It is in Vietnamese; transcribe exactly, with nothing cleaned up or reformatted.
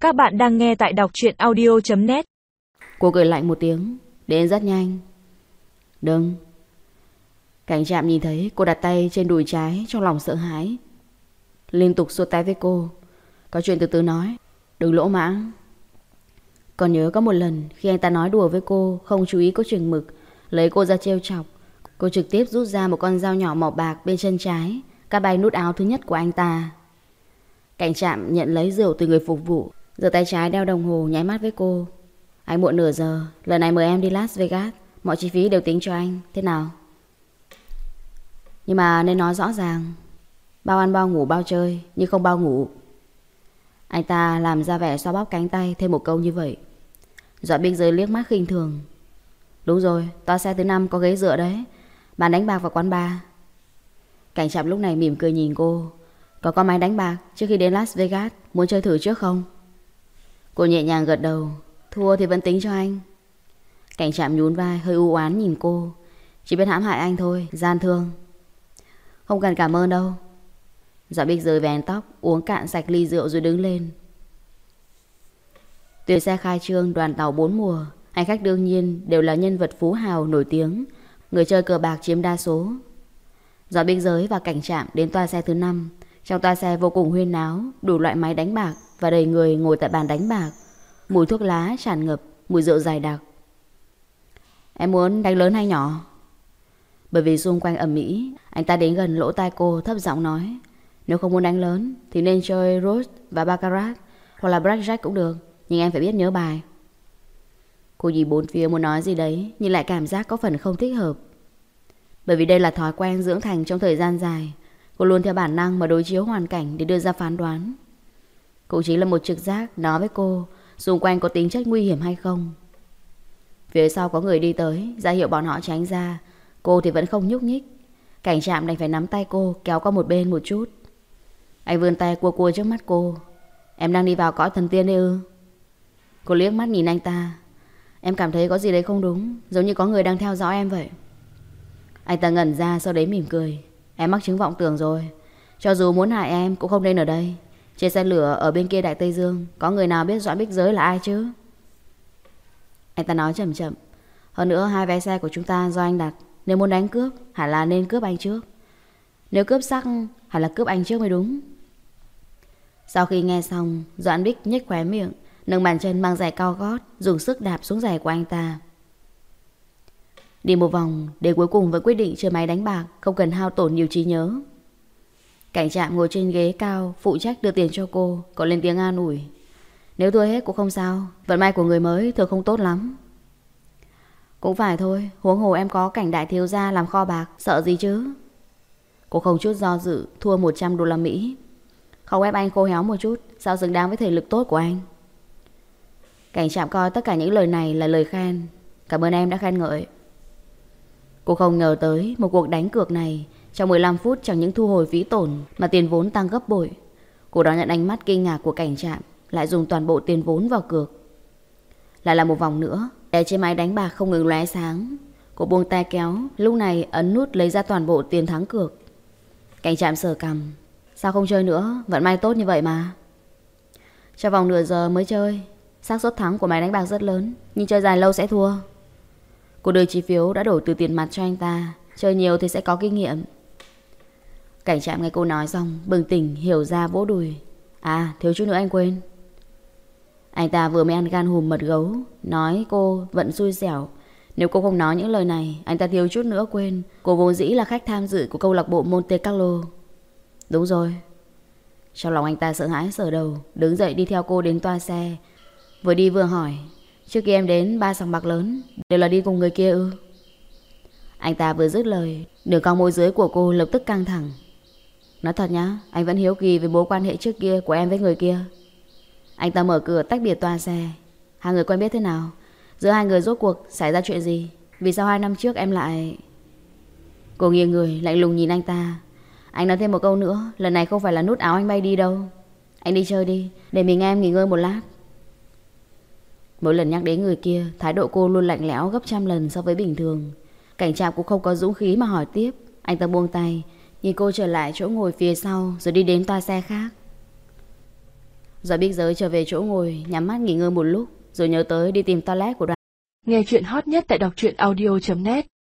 Các bạn đang nghe tại đọc truyện audio chấm net. Cô cười lạnh một tiếng. Đến rất nhanh. Đừng. Cảnh Trạm nhìn thấy cô đặt tay trên đùi trái, trong lòng sợ hãi, liên tục xua tay với cô. Có chuyện từ từ nói, đừng lỗ mãng. Còn nhớ có một lần khi anh ta nói đùa với cô, không chú ý có chừng mực, lấy cô ra trêu chọc, cô trực tiếp rút ra một con dao nhỏ màu bạc bên chân trái, cắt bay nút áo thứ nhất của anh ta. Cảnh Trạm nhận lấy rượu từ người phục vụ, giơ tay trái đeo đồng hồ, nháy mắt với cô. Anh muộn nửa giờ, lần này mời em đi Las Vegas, mọi chi phí đều tính cho anh, thế nào? Nhưng mà nên nói rõ ràng, bao ăn bao ngủ bao chơi, nhưng không bao ngủ. Anh ta làm ra vẻ xoa bóp cánh tay, thêm một câu như vậy. Dọa Bích Giới liếc mắt khinh thường. Đúng rồi, toa xe thứ năm có ghế dựa đấy, bàn đánh bạc và quán bar. Cảnh Trạm lúc này mỉm cười nhìn cô. Có con máy đánh bạc trước khi đến Las Vegas, muốn chơi thử trước không? Cô nhẹ nhàng gật đầu. Thua thì vẫn tính cho anh. Cảnh Trạm nhún vai, hơi u oán nhìn cô. Chỉ biết hãm hại anh thôi, gian thương. Không cần cảm ơn đâu. Dọa Bích Giới vén tóc, uống cạn sạch ly rượu rồi đứng lên. Tuyến xe khai trương đoàn tàu bốn mùa, hành khách đương nhiên đều là nhân vật phú hào nổi tiếng, người chơi cờ bạc chiếm đa số. Dọa Bích Giới và Cảnh Trạm đến toa xe thứ năm. Trong toa xe vô cùng huyên náo, đủ loại máy đánh bạc và đầy người ngồi tại bàn đánh bạc. Mùi thuốc lá tràn ngập, mùi rượu dày đặc. Em muốn đánh lớn hay nhỏ? Bởi vì xung quanh ầm ĩ, anh ta đến gần lỗ tai cô, thấp giọng nói. Nếu không muốn đánh lớn thì nên chơi Rose và Baccarat, hoặc là Blackjack cũng được, nhưng em phải biết nhớ bài. Cô nhìn bốn phía muốn nói gì đấy, nhưng lại cảm giác có phần không thích hợp. Bởi vì đây là thói quen dưỡng thành trong thời gian dài, cô luôn theo bản năng mà đối chiếu hoàn cảnh để đưa ra phán đoán. Cũng chính là một trực giác nói với cô xung quanh có tính chất nguy hiểm hay không. Phía sau có người đi tới, ra hiệu bọn họ tránh ra. Cô thì vẫn không nhúc nhích. Cảnh Trạm đành phải nắm tay cô, kéo qua một bên một chút. Anh vươn tay cua cua trước mắt cô. Em đang đi vào cõi thần tiên đấy ư? Cô liếc mắt nhìn anh ta. Em cảm thấy có gì đấy không đúng, giống như có người đang theo dõi em vậy. Anh ta ngẩn ra, sau đấy mỉm cười. Em mắc chứng vọng tưởng rồi. Cho dù muốn hại em cũng không nên ở đây. Trên xe lửa ở bên kia Đại Tây Dương, có người nào biết Dọa Bích Giới là ai chứ? Anh ta nói chậm chậm. Hơn nữa hai vé xe của chúng ta do anh đặt. Nếu muốn đánh cướp, hẳn là nên cướp anh trước. Nếu cướp sắc, hẳn là cướp anh trước mới đúng. Sau khi nghe xong, Doãn Bích nhếch khóe miệng, nâng bàn chân mang giày cao gót, dùng sức đạp xuống giày của anh ta. Đi một vòng, để cuối cùng vẫn quyết định chơi máy đánh bạc, không cần hao tổn nhiều trí nhớ. Cảnh Trạm ngồi trên ghế cao, phụ trách đưa tiền cho cô, còn lên tiếng an ủi. Nếu thua hết cũng không sao, vận may của người mới thường không tốt lắm. Cũng phải thôi, huống hồ em có Cảnh đại thiếu gia làm kho bạc, sợ gì chứ? Cô không chút do dự, thua một trăm đô la Mỹ. Không ép anh khô héo một chút, sao xứng đáng với thể lực tốt của anh? Cảnh Trạm coi tất cả những lời này là lời khen. Cảm ơn em đã khen ngợi. Cô không ngờ tới một cuộc đánh cược này trong mười lăm phút chẳng những thu hồi phí tổn mà tiền vốn tăng gấp bội. Cô đón nhận ánh mắt kinh ngạc của Cảnh Trạm, lại dùng toàn bộ tiền vốn vào cược. Lại là một vòng nữa, đèn trên máy đánh bạc không ngừng lóe sáng. Cô buông tay kéo, lúc này ấn nút lấy ra toàn bộ tiền thắng cược. Cảnh Trạm sờ cằm. Sao không chơi nữa, vận may tốt như vậy mà. Trong vòng nửa giờ mới chơi, xác suất thắng của máy đánh bạc rất lớn, nhưng chơi dài lâu sẽ thua. Cô đưa chi phiếu đã đổi từ tiền mặt cho anh ta. Chơi nhiều thì sẽ có kinh nghiệm. Cảnh Trạm nghe cô nói xong, bừng tỉnh hiểu ra, vỗ đùi. À, thiếu chút nữa anh quên. Anh ta vừa mới ăn gan hùm mật gấu, nói cô vẫn xui xẻo. Nếu cô không nói những lời này, anh ta thiếu chút nữa quên cô vốn dĩ là khách tham dự của câu lạc bộ Monte Carlo. Đúng rồi. Trong lòng anh ta sợ hãi sờ đầu, đứng dậy đi theo cô đến toa xe. Vừa đi vừa hỏi. Trước khi em đến ba sòng bạc lớn đều là đi cùng người kia ư? Anh ta vừa dứt lời, đường cong môi dưới của cô lập tức căng thẳng. Nói thật nhá, anh vẫn hiếu kỳ về mối quan hệ trước kia của em với người kia. Anh ta mở cửa tách biệt toa xe. Hai người quen biết thế nào? Giữa hai người rốt cuộc xảy ra chuyện gì? Vì sao hai năm trước em lại... Cô nghiêng người lạnh lùng nhìn anh ta. Anh nói thêm một câu nữa, lần này không phải là nút áo anh bay đi đâu. Anh đi chơi đi, để mình em nghỉ ngơi một lát. Mỗi lần nhắc đến người kia, thái độ cô luôn lạnh lẽo gấp trăm lần so với bình thường. Cảnh Trạm cũng không có dũng khí mà hỏi tiếp. Anh ta buông tay, nhìn cô trở lại chỗ ngồi phía sau, rồi đi đến toa xe khác. Doãn Bích Giới trở về chỗ ngồi, nhắm mắt nghỉ ngơi một lúc, rồi nhớ tới đi tìm toilet của Đoàn. Nghe chuyện hot nhất tại đọc truyện audio chấm net.